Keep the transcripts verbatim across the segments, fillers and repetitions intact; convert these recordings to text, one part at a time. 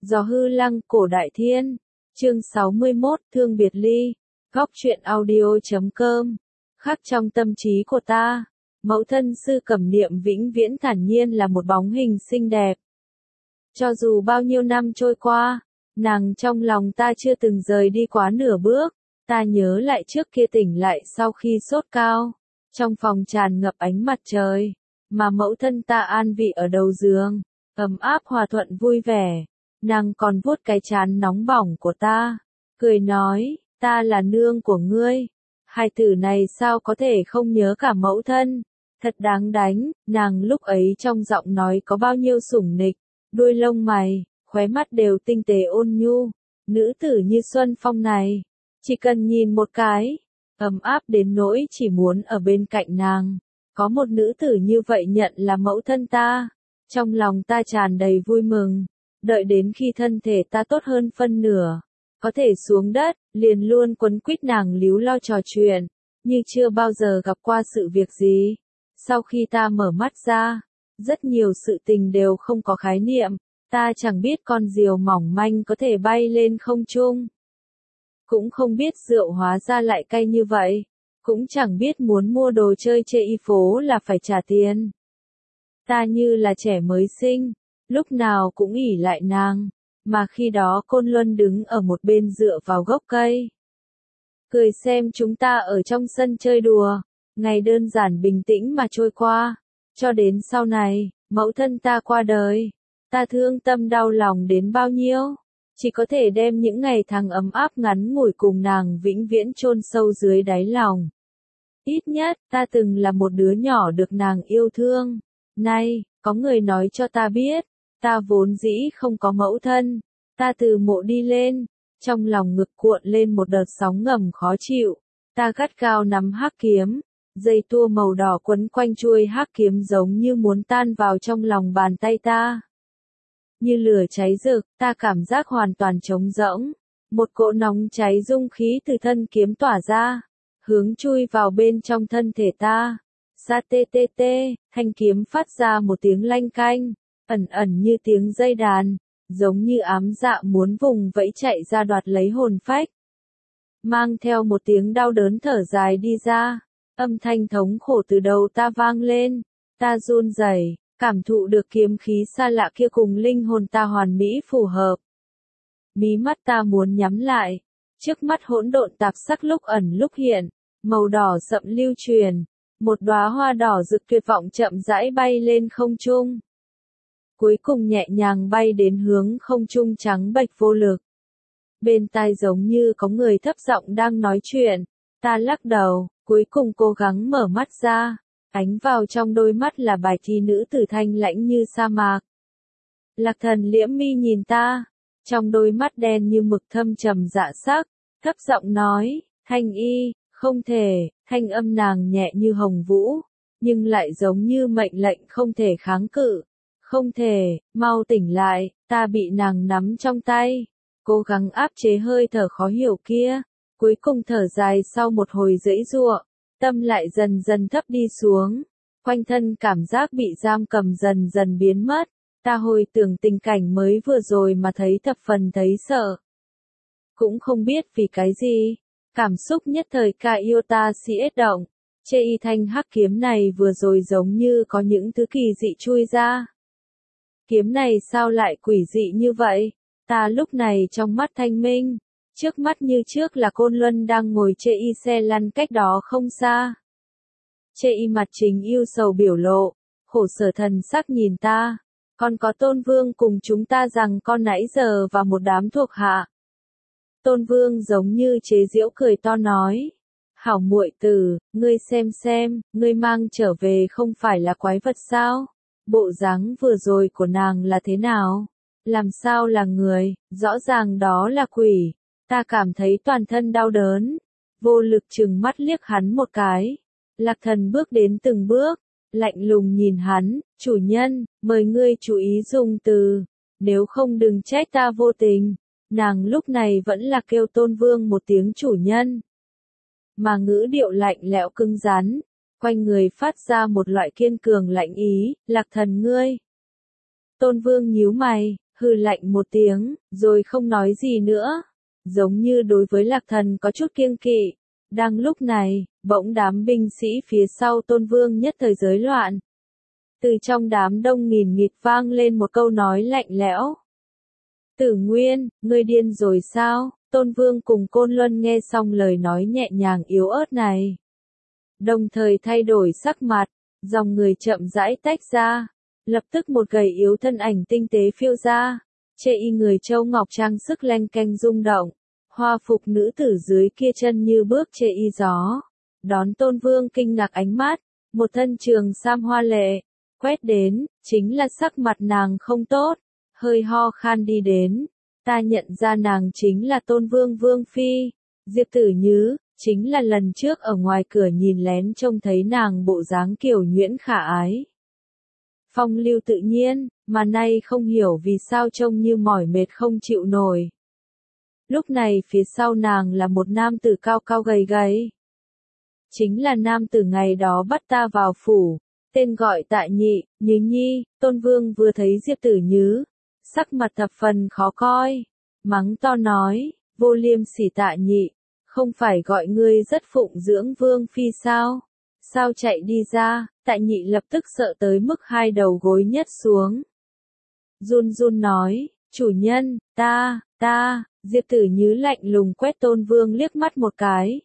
Gió hư lăng cổ đại thiên. Chương sáu mươi mốt Thương biệt ly. Góc truyện audio chấm com. Khắc trong tâm trí của ta, mẫu thân Sư Cẩm Niệm vĩnh viễn thản nhiên là một bóng hình xinh đẹp. Cho dù bao nhiêu năm trôi qua, nàng trong lòng ta chưa từng rời đi quá nửa bước. Ta nhớ lại trước kia tỉnh lại sau khi sốt cao, trong phòng tràn ngập ánh mặt trời, mà mẫu thân ta an vị ở đầu giường, ấm áp hòa thuận vui vẻ. Nàng còn vuốt cái trán nóng bỏng của ta, cười nói, ta là nương của ngươi. Hai từ này sao có thể không nhớ cả mẫu thân, thật đáng đánh. Nàng lúc ấy trong giọng nói có bao nhiêu sủng nịch, đuôi lông mày, khóe mắt đều tinh tế ôn nhu. Nữ tử như Xuân Phong này, chỉ cần nhìn một cái, ấm áp đến nỗi chỉ muốn ở bên cạnh nàng. Có một nữ tử như vậy nhận là mẫu thân ta, trong lòng ta tràn đầy vui mừng. Đợi đến khi thân thể ta tốt hơn phân nửa, có thể xuống đất, liền luôn quấn quýt nàng líu lo trò chuyện, như chưa bao giờ gặp qua sự việc gì. Sau khi ta mở mắt ra, rất nhiều sự tình đều không có khái niệm, ta chẳng biết con diều mỏng manh có thể bay lên không trung. Cũng không biết rượu hóa ra lại cay như vậy, cũng chẳng biết muốn mua đồ chơi chê y phố là phải trả tiền. Ta như là trẻ mới sinh, lúc nào cũng ỷ lại nàng, mà khi đó Côn Luân đứng ở một bên dựa vào gốc cây, cười xem chúng ta ở trong sân chơi đùa. Ngày đơn giản bình tĩnh mà trôi qua, cho đến sau này, mẫu thân ta qua đời, ta thương tâm đau lòng đến bao nhiêu, chỉ có thể đem những ngày tháng ấm áp ngắn ngủi cùng nàng vĩnh viễn chôn sâu dưới đáy lòng. Ít nhất, ta từng là một đứa nhỏ được nàng yêu thương. Nay, có người nói cho ta biết, ta vốn dĩ không có mẫu thân. Ta từ mộ đi lên, trong lòng ngực cuộn lên một đợt sóng ngầm khó chịu. Ta gắt gao nắm hắc kiếm, dây tua màu đỏ quấn quanh chuôi hắc kiếm giống như muốn tan vào trong lòng bàn tay ta. Như lửa cháy rực, ta cảm giác hoàn toàn trống rỗng. Một cỗ nóng cháy dung khí từ thân kiếm tỏa ra, hướng chui vào bên trong thân thể ta. Sa tê tê tê, thanh kiếm phát ra một tiếng lanh canh, ẩn ẩn như tiếng dây đàn, giống như ám dạ muốn vùng vẫy chạy ra đoạt lấy hồn phách. Mang theo một tiếng đau đớn thở dài đi ra, âm thanh thống khổ từ đầu ta vang lên, ta run rẩy, cảm thụ được kiếm khí xa lạ kia cùng linh hồn ta hoàn mỹ phù hợp. Mí mắt ta muốn nhắm lại, trước mắt hỗn độn tạp sắc lúc ẩn lúc hiện, màu đỏ sậm lưu truyền, một đóa hoa đỏ rực tuyệt vọng chậm rãi bay lên không trung. Cuối cùng nhẹ nhàng bay đến hướng không trung trắng bệch vô lực. Bên tai giống như có người thấp giọng đang nói chuyện, ta lắc đầu, cuối cùng cố gắng mở mắt ra, ánh vào trong đôi mắt là bài thi nữ tử thanh lãnh như sa mạc. Lạc Thần liễm mi nhìn ta, trong đôi mắt đen như mực thâm trầm dạ sắc, thấp giọng nói, Thanh Y, không thể. Thanh âm nàng nhẹ như hồng vũ, nhưng lại giống như mệnh lệnh không thể kháng cự. Không thể, mau tỉnh lại. Ta bị nàng nắm trong tay, cố gắng áp chế hơi thở khó hiểu kia, cuối cùng thở dài sau một hồi giãy giụa, tâm lại dần dần thấp đi xuống, quanh thân cảm giác bị giam cầm dần dần biến mất. Ta hồi tưởng tình cảnh mới vừa rồi mà thấy thập phần thấy sợ. Cũng không biết vì cái gì, cảm xúc nhất thời ca yêu ta si ết động, chê y thanh hắc kiếm này vừa rồi giống như có những thứ kỳ dị chui ra. Kiếm này sao lại quỷ dị như vậy? Ta lúc này trong mắt thanh minh, trước mắt như trước là Côn Luân đang ngồi chê y xe lăn cách đó không xa. Chê y mặt chính yêu sầu biểu lộ, khổ sở thần sắc nhìn ta, còn có Tôn Vương cùng chúng ta rằng con nãy giờ và một đám thuộc hạ. Tôn Vương giống như chế giễu cười to nói, hảo muội tử, ngươi xem xem, ngươi mang trở về không phải là quái vật sao? Bộ dáng vừa rồi của nàng là thế nào? Làm sao là người, rõ ràng đó là quỷ. Ta cảm thấy toàn thân đau đớn, vô lực trừng mắt liếc hắn một cái. Lạc Thần bước đến từng bước, lạnh lùng nhìn hắn, chủ nhân, mời ngươi chú ý dùng từ, nếu không đừng trách ta vô tình. Nàng lúc này vẫn là kêu Tôn Vương một tiếng chủ nhân, mà ngữ điệu lạnh lẽo cứng rắn, quanh người phát ra một loại kiên cường lạnh ý. Lạc Thần ngươi. Tôn Vương nhíu mày, hừ lạnh một tiếng, rồi không nói gì nữa. Giống như đối với Lạc Thần có chút kiêng kỵ. Đang lúc này, bỗng đám binh sĩ phía sau Tôn Vương nhất thời rối loạn. Từ trong đám đông nghìn nghịt vang lên một câu nói lạnh lẽo. Tử Nguyên, ngươi điên rồi sao? Tôn Vương cùng Côn Luân nghe xong lời nói nhẹ nhàng yếu ớt này. Đồng thời thay đổi sắc mặt, dòng người chậm rãi tách ra. Lập tức một gầy yếu thân ảnh tinh tế phiêu ra. Chê y người châu ngọc trang sức leng keng rung động. Hoa phục nữ tử dưới kia chân như bước chê y gió. Đón Tôn Vương kinh ngạc ánh mắt. Một thân trường sam hoa lệ. Quét đến, chính là sắc mặt nàng không tốt. Hơi ho khan đi đến. Ta nhận ra nàng chính là Tôn Vương Vương Phi. Diệp Tử Nhứ, chính là lần trước ở ngoài cửa nhìn lén trông thấy nàng bộ dáng kiểu nhuyễn khả ái. Phong lưu tự nhiên, mà nay không hiểu vì sao trông như mỏi mệt không chịu nổi. Lúc này phía sau nàng là một nam tử cao cao gầy gầy. Chính là nam tử ngày đó bắt ta vào phủ, tên gọi Tại Nhị, Nhứ Nhi. Tôn Vương vừa thấy Diệp Tử Nhứ, sắc mặt thập phần khó coi, mắng to nói, vô liêm sỉ Tạ Nhị, không phải gọi ngươi rất phụng dưỡng Vương Phi sao? Sao chạy đi ra? Tại Nhị lập tức sợ tới mức hai đầu gối nhấc xuống. Run run nói, chủ nhân, ta, ta, Diệp Tử Nhứ lạnh lùng quét Tôn Vương liếc mắt một cái.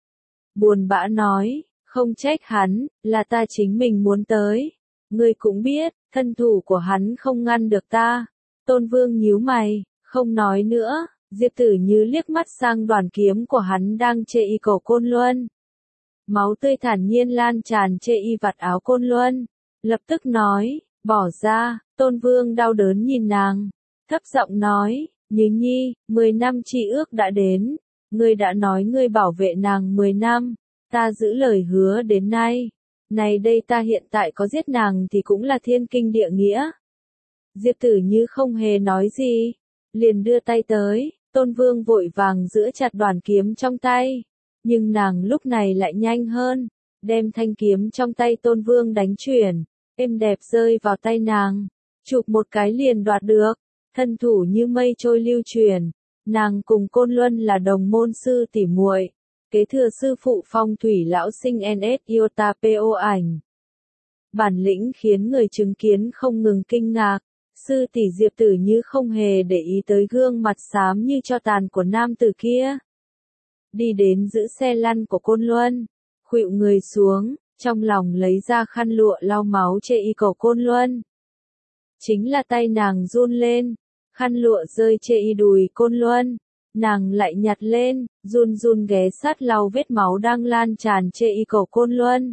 Buồn bã nói, không trách hắn, là ta chính mình muốn tới. Ngươi cũng biết, thân thủ của hắn không ngăn được ta. Tôn Vương nhíu mày, không nói nữa. Diệp Tử Nhứ liếc mắt sang đoàn kiếm của hắn đang chê y cổ Côn Luân. Máu tươi thản nhiên lan tràn chê y vạt áo Côn Luân. Lập tức nói, bỏ ra. Tôn Vương đau đớn nhìn nàng, thấp giọng nói, Nhứ Nhi, mười năm chi ước đã đến. Ngươi đã nói ngươi bảo vệ nàng mười năm, ta giữ lời hứa đến nay. Này đây ta hiện tại có giết nàng thì cũng là thiên kinh địa nghĩa. Diệp Tử Nhứ không hề nói gì, liền đưa tay tới. Tôn Vương vội vàng giữ chặt đoàn kiếm trong tay, nhưng nàng lúc này lại nhanh hơn, đem thanh kiếm trong tay Tôn Vương đánh chuyển, êm đẹp rơi vào tay nàng, chụp một cái liền đoạt được, thân thủ như mây trôi lưu truyền. Nàng cùng Côn Luân là đồng môn sư tỉ muội, kế thừa sư phụ Phong thủy lão sinh en ét Iota po ảnh. Bản lĩnh khiến người chứng kiến không ngừng kinh ngạc. Sư tỷ Diệp Tử Nhứ không hề để ý tới gương mặt xám như tro tàn của nam tử kia. Đi đến giữ xe lăn của Côn Luân, khuỵu người xuống, trong lòng lấy ra khăn lụa lau máu chê y cổ Côn Luân. Chính là tay nàng run lên, khăn lụa rơi chê y đùi Côn Luân, nàng lại nhặt lên, run run ghé sát lau vết máu đang lan tràn chê y cổ Côn Luân.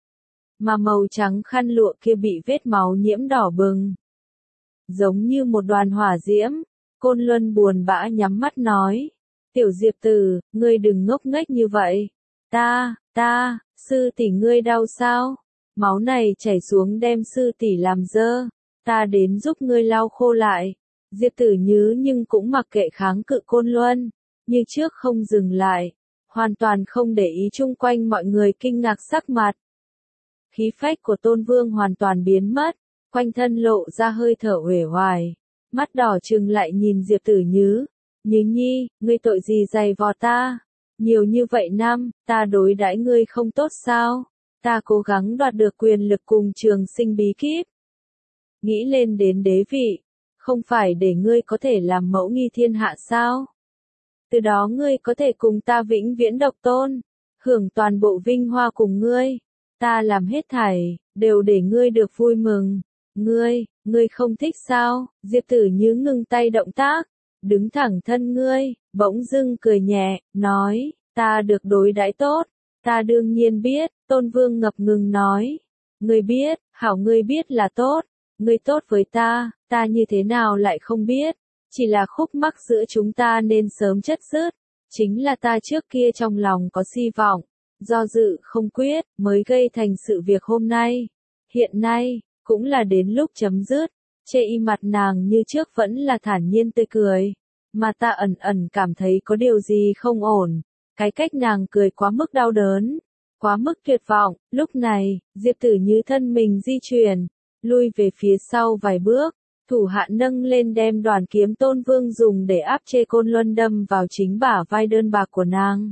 Mà màu trắng khăn lụa kia bị vết máu nhiễm đỏ bừng. Giống như một đoàn hỏa diễm, Côn Luân buồn bã nhắm mắt nói, tiểu Diệp Tử, ngươi đừng ngốc nghếch như vậy, ta, ta, sư tỷ ngươi đau sao, máu này chảy xuống đem sư tỷ làm dơ, ta đến giúp ngươi lau khô lại. Diệp Tử Nhứ nhưng cũng mặc kệ kháng cự Côn Luân, như trước không dừng lại, hoàn toàn không để ý chung quanh mọi người kinh ngạc sắc mặt. Khí phách của Tôn Vương hoàn toàn biến mất. Quanh thân lộ ra hơi thở uể oải, mắt đỏ trừng lại nhìn Diệp Tử Nhứ, Nhứ Nhi, ngươi tội gì dày vò ta? Nhiều như vậy năm, ta đối đãi ngươi không tốt sao? Ta cố gắng đoạt được quyền lực cùng trường sinh bí kíp. Nghĩ lên đến đế vị, không phải để ngươi có thể làm mẫu nghi thiên hạ sao? Từ đó ngươi có thể cùng ta vĩnh viễn độc tôn, hưởng toàn bộ vinh hoa cùng ngươi. Ta làm hết thảy, đều để ngươi được vui mừng. Ngươi, ngươi không thích sao? Diệp Tử Nhứ ngưng tay động tác, đứng thẳng thân ngươi, bỗng dưng cười nhẹ, nói, ta được đối đãi tốt, ta đương nhiên biết. Tôn Vương ngập ngừng nói, ngươi biết, hảo ngươi biết là tốt, ngươi tốt với ta, ta như thế nào lại không biết, chỉ là khúc mắc giữa chúng ta nên sớm chấm dứt, chính là ta trước kia trong lòng có si vọng, do dự không quyết, mới gây thành sự việc hôm nay. Hiện nay, cũng là đến lúc chấm dứt. Chê y mặt nàng như trước vẫn là thản nhiên tươi cười, mà ta ẩn ẩn cảm thấy có điều gì không ổn. Cái cách nàng cười quá mức đau đớn, quá mức tuyệt vọng. Lúc này, Diệp Tử Nhứ thân mình di chuyển, lui về phía sau vài bước, Thủ hạ nâng lên đem đoàn kiếm Tôn Vương dùng để áp chế Côn Luân đâm vào chính bả vai đơn bạc của nàng.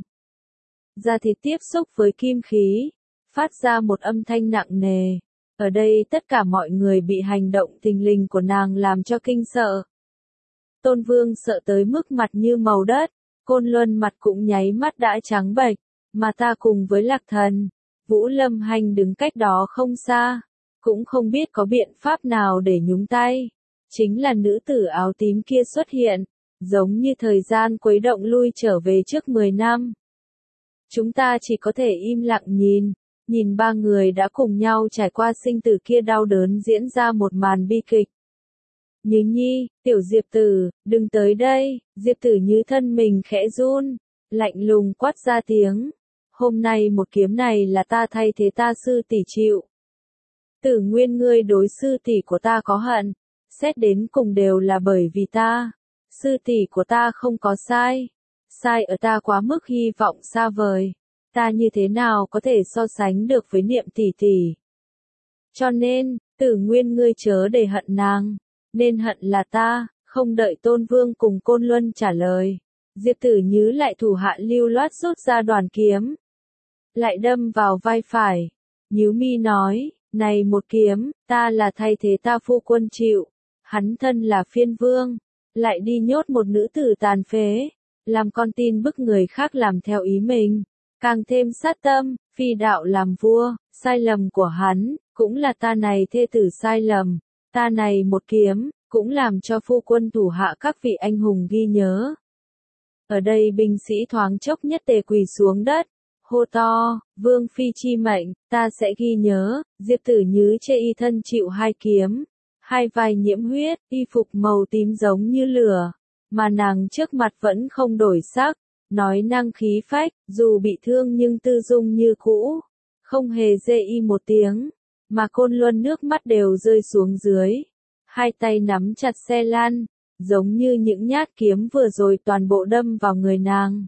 Da thịt tiếp xúc với kim khí, phát ra một âm thanh nặng nề. Ở đây tất cả mọi người bị hành động thình lình của nàng làm cho kinh sợ. Tôn Vương sợ tới mức mặt như màu đất, Côn Luân mặt cũng nháy mắt đã trắng bệch, mà ta cùng với Lạc Thần, Vũ Lâm Hành đứng cách đó không xa, cũng không biết có biện pháp nào để nhúng tay. Chính là nữ tử áo tím kia xuất hiện, giống như thời gian khuấy động lui trở về trước mười năm. Chúng ta chỉ có thể im lặng nhìn, nhìn ba người đã cùng nhau trải qua sinh tử kia đau đớn diễn ra một màn bi kịch. Như Nhi, tiểu Diệp Tử, đừng tới đây. Diệp Tử Như thân mình khẽ run, lạnh lùng quát ra tiếng. Hôm nay một kiếm này là ta thay thế ta sư tỷ chịu. Tử Nguyên, ngươi đối sư tỷ của ta có hận, xét đến cùng đều là bởi vì ta. Sư tỷ của ta không có sai, sai ở ta quá mức hy vọng xa vời. Ta như thế nào có thể so sánh được với Niệm tỷ tỷ. Cho nên, Tử Nguyên, ngươi chớ để hận nàng, nên hận là ta. Không đợi Tôn Vương cùng Côn Luân trả lời, Diệp Tử Như lại thủ hạ lưu loát rút ra đoàn kiếm, lại đâm vào vai phải. Nhíu mi nói, này một kiếm, ta là thay thế ta phu quân chịu. Hắn thân là phiên vương, lại đi nhốt một nữ tử tàn phế, làm con tin bức người khác làm theo ý mình, càng thêm sát tâm. Phi đạo làm vua, sai lầm của hắn, cũng là ta này thê tử sai lầm. Ta này một kiếm, cũng làm cho phu quân thủ hạ các vị anh hùng ghi nhớ. Ở đây binh sĩ thoáng chốc nhất tề quỳ xuống đất, hô to, Vương Phi chi mệnh, ta sẽ ghi nhớ. Diệp Tử Như chê y thân chịu hai kiếm, hai vai nhiễm huyết, y phục màu tím giống như lửa, mà nàng trước mặt vẫn không đổi sắc, nói năng khí phách, dù bị thương nhưng tư dung như cũ, không hề dê y một tiếng, mà Côn Luân nước mắt đều rơi xuống dưới, hai tay nắm chặt xe lan, giống như những nhát kiếm vừa rồi toàn bộ đâm vào người nàng.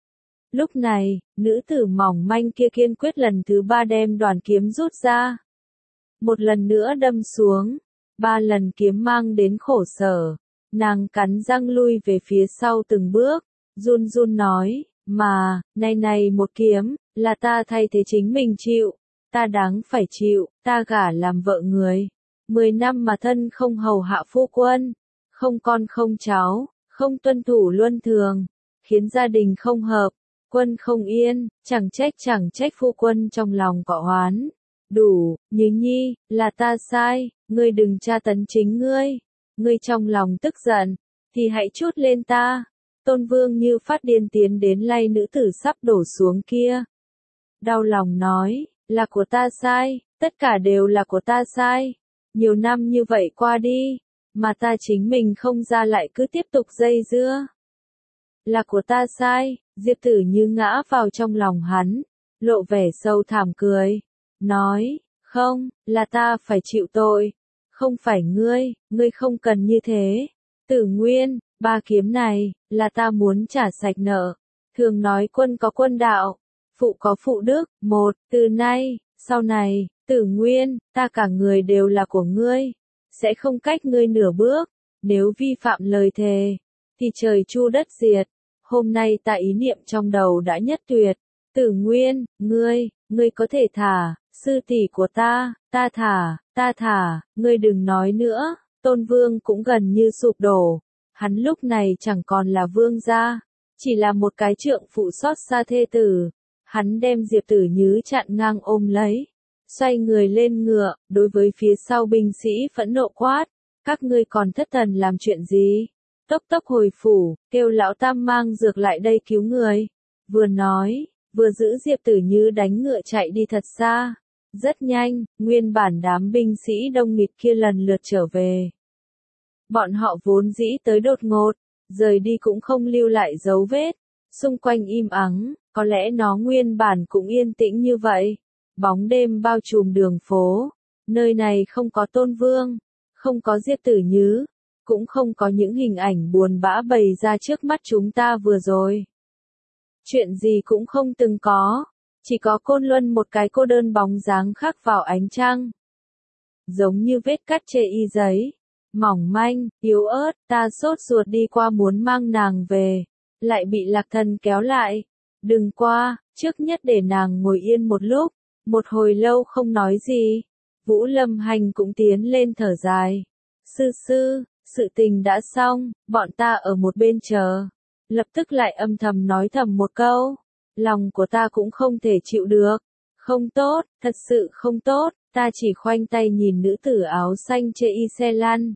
Lúc này, nữ tử mỏng manh kia kiên quyết lần thứ ba đem đoàn kiếm rút ra. Một lần nữa đâm xuống, ba lần kiếm mang đến khổ sở, nàng cắn răng lui về phía sau từng bước, run run nói, mà, này này một kiếm, là ta thay thế chính mình chịu, ta đáng phải chịu, ta gả làm vợ người. Mười năm mà thân không hầu hạ phu quân, không con không cháu, không tuân thủ luân thường, khiến gia đình không hợp, quân không yên, chẳng trách chẳng trách phu quân trong lòng có oán. Đủ, Như Nhi, là ta sai, ngươi đừng tra tấn chính ngươi, ngươi trong lòng tức giận, thì hãy trút lên ta. Tôn Vương như phát điên tiến đến lay nữ tử sắp đổ xuống kia. Đau lòng nói, là của ta sai, tất cả đều là của ta sai. Nhiều năm như vậy qua đi, mà ta chính mình không ra lại cứ tiếp tục dây dưa. Là của ta sai. Diệp Tử Như ngã vào trong lòng hắn, lộ vẻ sâu thẳm cười, nói, không, là ta phải chịu tội, không phải ngươi, ngươi không cần như thế. Tử Nguyên, ba kiếm này, là ta muốn trả sạch nợ. Thường nói quân có quân đạo, phụ có phụ đức. Một, từ nay, sau này, Tử Nguyên, ta cả người đều là của ngươi, sẽ không cách ngươi nửa bước. Nếu vi phạm lời thề, thì trời chu đất diệt. Hôm nay ta ý niệm trong đầu đã nhất tuyệt. Tử Nguyên, ngươi, ngươi có thể thả, sư tỷ của ta, ta thả, ta thả, ngươi đừng nói nữa. Tôn Vương cũng gần như sụp đổ. Hắn lúc này chẳng còn là vương gia, chỉ là một cái trượng phụ xót xa thê tử. Hắn đem Diệp Tử Như chặn ngang ôm lấy, xoay người lên ngựa, đối với phía sau binh sĩ phẫn nộ quát, các ngươi còn thất thần làm chuyện gì? Tốc tốc hồi phủ, kêu lão tam mang dược lại đây cứu người. Vừa nói, vừa giữ Diệp Tử Như đánh ngựa chạy đi thật xa. Rất nhanh, nguyên bản đám binh sĩ đông nghịt kia lần lượt trở về. Bọn họ vốn dĩ tới đột ngột, rời đi cũng không lưu lại dấu vết. Xung quanh im ắng, có lẽ nó nguyên bản cũng yên tĩnh như vậy. Bóng đêm bao trùm đường phố. Nơi này không có Tôn Vương, không có Diệp Tử Như, cũng không có những hình ảnh buồn bã bày ra trước mắt chúng ta vừa rồi. Chuyện gì cũng không từng có, chỉ có Côn Luân một cái cô đơn bóng dáng khắc vào ánh trăng. Giống như vết cắt chê y giấy, mỏng manh, yếu ớt, ta sốt ruột đi qua muốn mang nàng về, lại bị Lạc Thần kéo lại. Đừng qua, trước nhất để nàng ngồi yên một lúc, một hồi lâu không nói gì. Vũ Lâm Hành cũng tiến lên thở dài. Sư sư, sự tình đã xong, bọn ta ở một bên chờ. Lập tức lại âm thầm nói thầm một câu. Lòng của ta cũng không thể chịu được. Không tốt, thật sự không tốt, ta chỉ khoanh tay nhìn nữ tử áo xanh chê y xe lăn.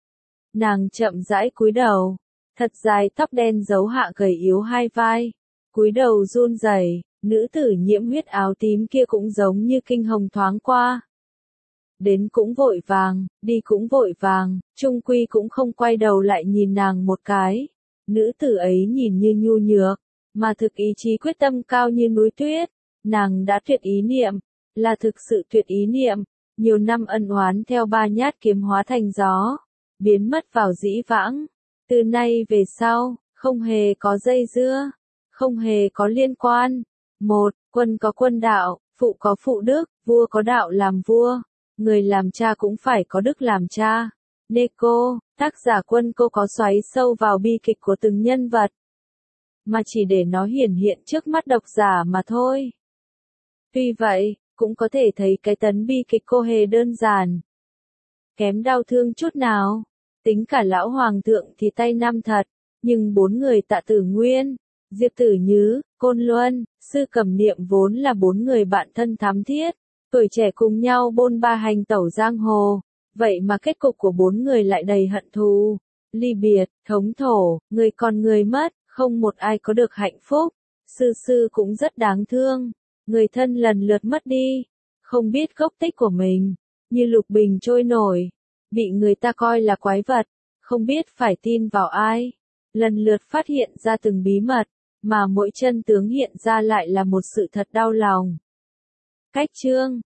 Nàng chậm rãi cúi đầu, thật dài tóc đen giấu hạ gầy yếu hai vai. Cúi đầu run rẩy, nữ tử nhiễm huyết áo tím kia cũng giống như kinh hồng thoáng qua. Đến cũng vội vàng, đi cũng vội vàng, chung quy cũng không quay đầu lại nhìn nàng một cái. Nữ tử ấy nhìn như nhu nhược, mà thực ý chí quyết tâm cao như núi tuyết. Nàng đã tuyệt ý niệm, là thực sự tuyệt ý niệm. Nhiều năm ân oán theo ba nhát kiếm hóa thành gió, biến mất vào dĩ vãng. Từ nay về sau, không hề có dây dưa, không hề có liên quan. Một, quân có quân đạo, phụ có phụ đức, vua có đạo làm vua. Người làm cha cũng phải có đức làm cha. Neko, tác giả Quân Cô có xoáy sâu vào bi kịch của từng nhân vật, mà chỉ để nó hiển hiện trước mắt độc giả mà thôi. Tuy vậy, cũng có thể thấy cái tấn bi kịch cô hề đơn giản, kém đau thương chút nào. Tính cả lão hoàng thượng thì tay năm thật, nhưng bốn người Tạ Tử Nguyên, Diệp Tử Nhứ, Côn Luân, Sư Cẩm Niệm vốn là bốn người bạn thân thắm thiết, tuổi trẻ cùng nhau bôn ba hành tẩu giang hồ, vậy mà kết cục của bốn người lại đầy hận thù, ly biệt, thống thổ, người còn người mất, không một ai có được hạnh phúc. Sư sư cũng rất đáng thương, người thân lần lượt mất đi, không biết gốc tích của mình, như lục bình trôi nổi, bị người ta coi là quái vật, không biết phải tin vào ai, lần lượt phát hiện ra từng bí mật, mà mỗi chân tướng hiện ra lại là một sự thật đau lòng. Cách chương